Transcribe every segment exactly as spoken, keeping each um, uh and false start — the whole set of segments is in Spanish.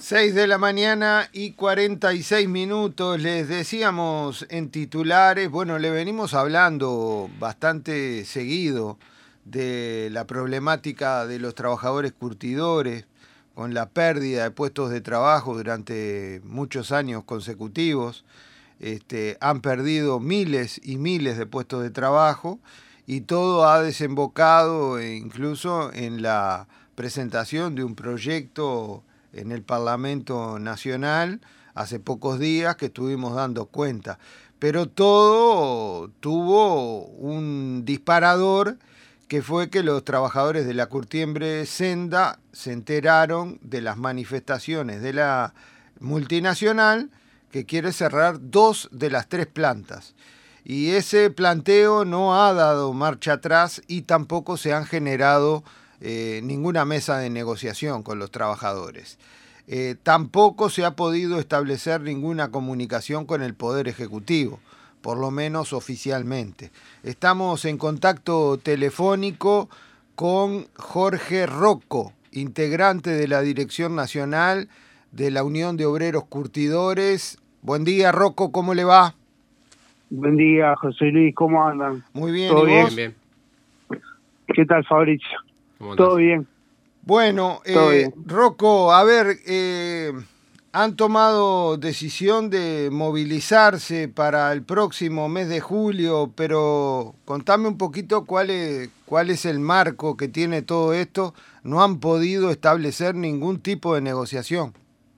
Seis de la mañana y cuarenta y seis minutos. Les decíamos en titulares, bueno, le venimos hablando bastante seguido de la problemática de los trabajadores curtidores con la pérdida de puestos de trabajo durante muchos años consecutivos. Este, han perdido miles y miles de puestos de trabajo y todo ha desembocado incluso en la presentación de un proyecto en el Parlamento Nacional hace pocos días que estuvimos dando cuenta. Pero todo tuvo un disparador que fue que los trabajadores de la Curtiembre Senda se enteraron de las manifestaciones de la multinacional que quiere cerrar dos de las tres plantas. Y ese planteo no ha dado marcha atrás y tampoco se han generado Eh, ninguna mesa de negociación con los trabajadores. Eh, tampoco se ha podido establecer ninguna comunicación con el Poder Ejecutivo, por lo menos oficialmente. Estamos en contacto telefónico con Jorge Rocco, integrante de la Dirección Nacional de la Unión de Obreros Curtidores. Buen día, Rocco, ¿cómo le va? Buen día, José Luis, ¿cómo andan? Muy bien, ¿Todo ¿y bien? vos? Bien, bien. ¿Qué tal, Fabricio? Todo bien. Bueno, Todo eh, bien. Rocco, a ver, eh, han tomado decisión de movilizarse para el próximo mes de julio, pero contame un poquito cuál es, cuál es el marco que tiene todo esto. No han podido establecer ningún tipo de negociación.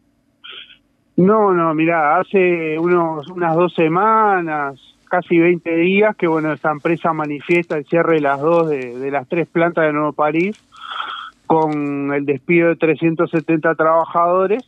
No, no, mirá, hace unos unas dos semanas, casi veinte días, que bueno, esta empresa manifiesta el cierre de las dos de, de las tres plantas de Nuevo París, con el despido de trescientos setenta trabajadores,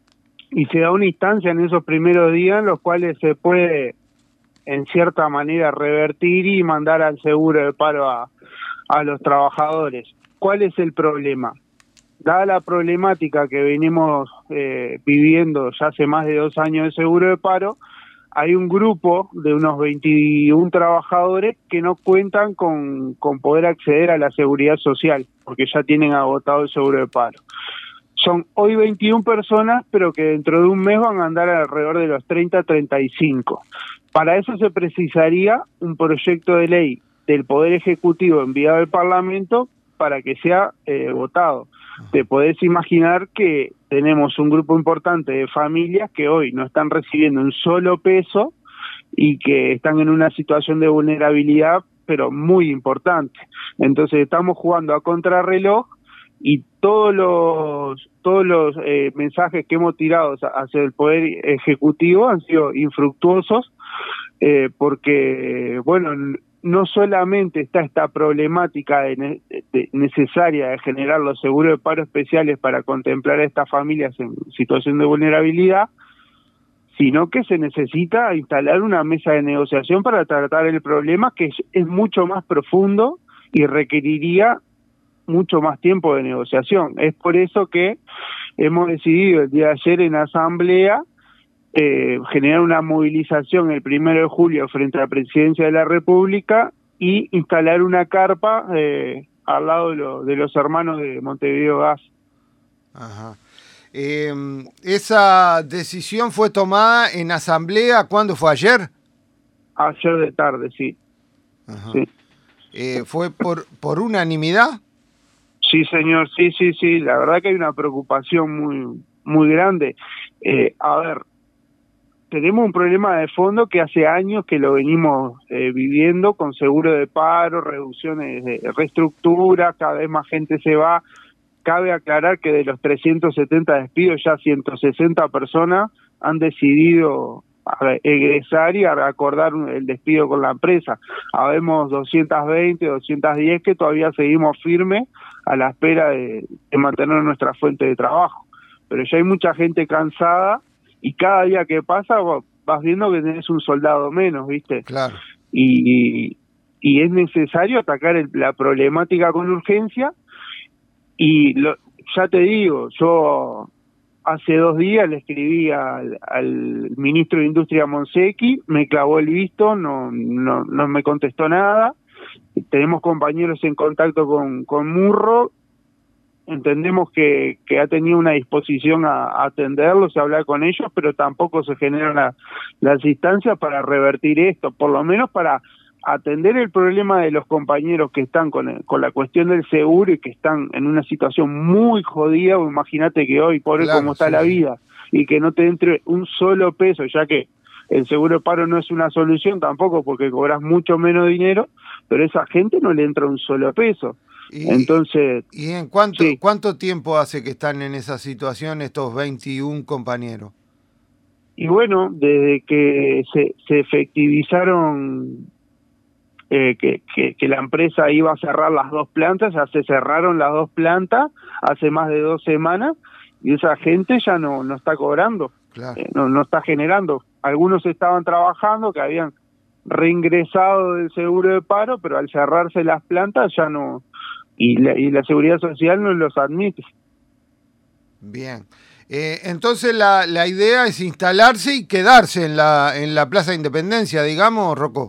y se da una instancia en esos primeros días en los cuales se puede, en cierta manera, revertir y mandar al seguro de paro a, a los trabajadores. ¿Cuál es el problema? Dada la problemática que venimos eh, viviendo ya hace más de dos años de seguro de paro, hay un grupo de unos veintiún trabajadores que no cuentan con, con poder acceder a la seguridad social, porque ya tienen agotado el seguro de paro. Son hoy veintiuna personas, pero que dentro de un mes van a andar alrededor de los treinta a treinta y cinco. Para eso se precisaría un proyecto de ley del Poder Ejecutivo enviado al Parlamento para que sea eh, votado. Te podés imaginar que tenemos un grupo importante de familias que hoy no están recibiendo un solo peso y que están en una situación de vulnerabilidad, pero muy importante. Entonces estamos jugando a contrarreloj y todos los todos los eh, mensajes que hemos tirado hacia el Poder Ejecutivo han sido infructuosos, eh, porque, bueno, no solamente está esta problemática de ne de necesaria de generar los seguros de paro especiales para contemplar a estas familias en situación de vulnerabilidad, sino que se necesita instalar una mesa de negociación para tratar el problema, que es, es mucho más profundo y requeriría mucho más tiempo de negociación. Es por eso que hemos decidido el día de ayer en asamblea Eh, generar una movilización el primero de julio frente a la Presidencia de la República y instalar una carpa eh, al lado de, lo, de los hermanos de Montevideo Gas. Ajá. Eh, ¿Esa decisión fue tomada en asamblea? ¿Cuándo fue? ¿Ayer? Ayer de tarde, sí. Ajá. Sí. Eh, ¿Fue por, por unanimidad? Sí, señor, sí, sí, sí. La verdad que hay una preocupación muy, muy grande. Eh, a ver, tenemos un problema de fondo que hace años que lo venimos eh, viviendo con seguro de paro, reducciones de reestructura, cada vez más gente se va. Cabe aclarar que de los trescientos setenta despidos, ya ciento sesenta personas han decidido egresar y acordar el despido con la empresa. Habemos doscientas veinte, doscientas diez que todavía seguimos firmes a la espera de, de mantener nuestra fuente de trabajo. Pero ya hay mucha gente cansada y cada día que pasa vas viendo que tenés un soldado menos, ¿viste? Claro. Y, y es necesario atacar el, la problemática con urgencia. Y lo, ya te digo, yo hace dos días le escribí al, al ministro de Industria Monsecchi, me clavó el visto, no, no, no me contestó nada. Tenemos compañeros en contacto con, con Murro entendemos que, que ha tenido una disposición a, a atenderlos, a hablar con ellos, pero tampoco se generan la, las instancias para revertir esto, por lo menos para atender el problema de los compañeros que están con, el, con la cuestión del seguro y que están en una situación muy jodida. Imagínate que hoy, por Claro, cómo está sí, la sí. vida, y que no te entre un solo peso, ya que el seguro de paro no es una solución tampoco porque cobras mucho menos dinero, pero a esa gente no le entra un solo peso. ¿Y, Entonces, y en cuánto, sí. cuánto tiempo hace que están en esa situación estos veintiún compañeros? Y bueno, desde que se, se efectivizaron eh, que, que, que la empresa iba a cerrar las dos plantas, ya se cerraron las dos plantas hace más de dos semanas y esa gente ya no, no está cobrando, Claro. eh, no, no está generando. Algunos estaban trabajando, que habían reingresado del seguro de paro, pero al cerrarse las plantas ya no, y la, y la seguridad social no los admite. Bien. Eh, entonces la, la idea es instalarse y quedarse en la, en la Plaza Independencia, digamos, Rocco.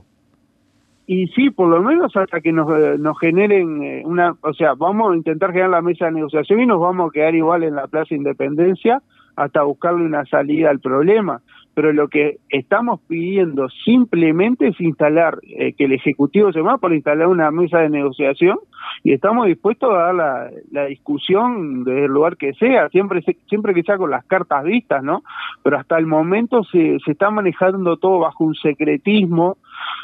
Y sí, por lo menos hasta que nos, eh, nos generen eh, una, o sea, vamos a intentar generar la mesa de negociación y nos vamos a quedar igual en la Plaza Independencia hasta buscarle una salida al problema. Pero lo que estamos pidiendo simplemente es instalar, eh, que el Ejecutivo se mueva por instalar una mesa de negociación y estamos dispuestos a dar la, la discusión desde el lugar que sea, siempre siempre que sea con las cartas vistas, ¿no? Pero hasta el momento se, se está manejando todo bajo un secretismo.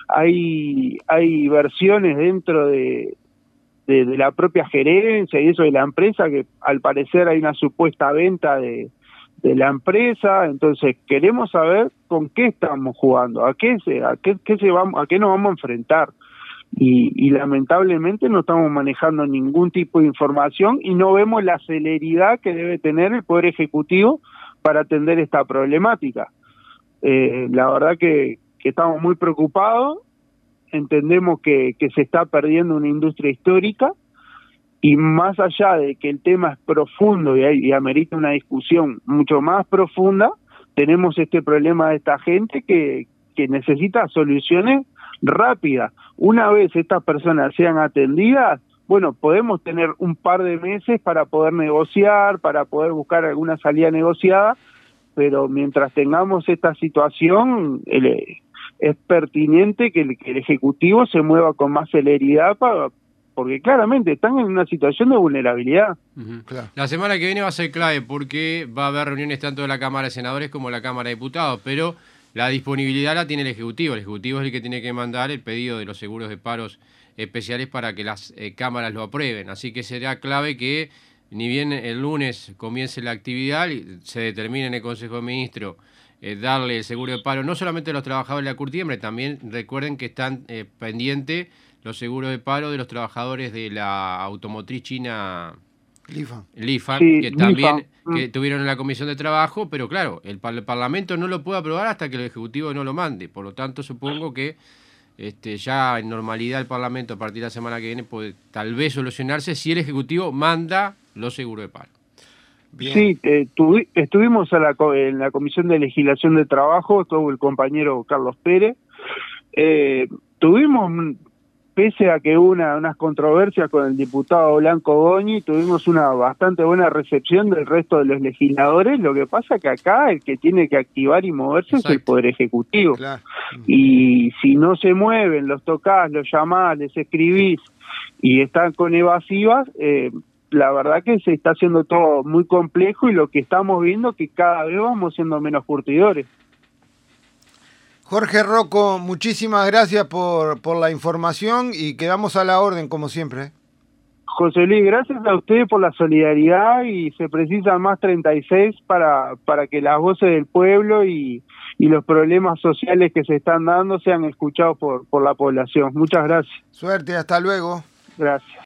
Hay, hay versiones dentro de, de, de la propia gerencia y eso de la empresa, que al parecer hay una supuesta venta de, de la empresa. Entonces queremos saber con qué estamos jugando, a qué se, a qué, qué se vamos, a qué nos vamos a enfrentar. Y, y lamentablemente no estamos manejando ningún tipo de información y no vemos la celeridad que debe tener el Poder Ejecutivo para atender esta problemática. Eh, la verdad que que estamos muy preocupados, entendemos que, que se está perdiendo una industria histórica y más allá de que el tema es profundo y, hay, y amerita una discusión mucho más profunda, tenemos este problema de esta gente que, que necesita soluciones rápidas. Una vez estas personas sean atendidas, bueno, podemos tener un par de meses para poder negociar, para poder buscar alguna salida negociada, pero mientras tengamos esta situación, el, es pertinente que el, que el Ejecutivo se mueva con más celeridad, para, porque claramente están en una situación de vulnerabilidad. Uh-huh. Claro. La semana que viene va a ser clave porque va a haber reuniones tanto de la Cámara de Senadores como de la Cámara de Diputados, pero la disponibilidad la tiene el Ejecutivo. El Ejecutivo es el que tiene que mandar el pedido de los seguros de paros especiales para que las eh, cámaras lo aprueben, así que será clave que ni bien el lunes comience la actividad, se determine en el Consejo de Ministros eh, darle el seguro de paro no solamente a los trabajadores de la curtiembre, también recuerden que están eh, pendientes los seguros de paro de los trabajadores de la automotriz china Lifan, Lifan sí, que también Lifan. que tuvieron en la Comisión de Trabajo, pero claro, el, el Parlamento no lo puede aprobar hasta que el Ejecutivo no lo mande, por lo tanto supongo que Este, ya en normalidad el Parlamento a partir de la semana que viene puede tal vez solucionarse si el Ejecutivo manda los seguros de paro. Bien. Sí, eh, tuvi, estuvimos a la, en la Comisión de Legislación de Trabajo, estuvo el compañero Carlos Pérez, eh, tuvimos, pese a que hubo una, unas controversias con el diputado Blanco Goñi, tuvimos una bastante buena recepción del resto de los legisladores. Lo que pasa que acá el que tiene que activar y moverse Exacto. es el Poder Ejecutivo. Claro. Y si no se mueven, los tocás, los llamás, les escribís y están con evasivas, eh, la verdad que se está haciendo todo muy complejo y lo que estamos viendo es que cada vez vamos siendo menos curtidores. Jorge Rocco, muchísimas gracias por, por la información y quedamos a la orden como siempre. José Luis, gracias a ustedes por la solidaridad y se precisan más treinta y seis para, para que las voces del pueblo y, y los problemas sociales que se están dando sean escuchados por, por la población. Muchas gracias. Suerte, hasta luego. Gracias.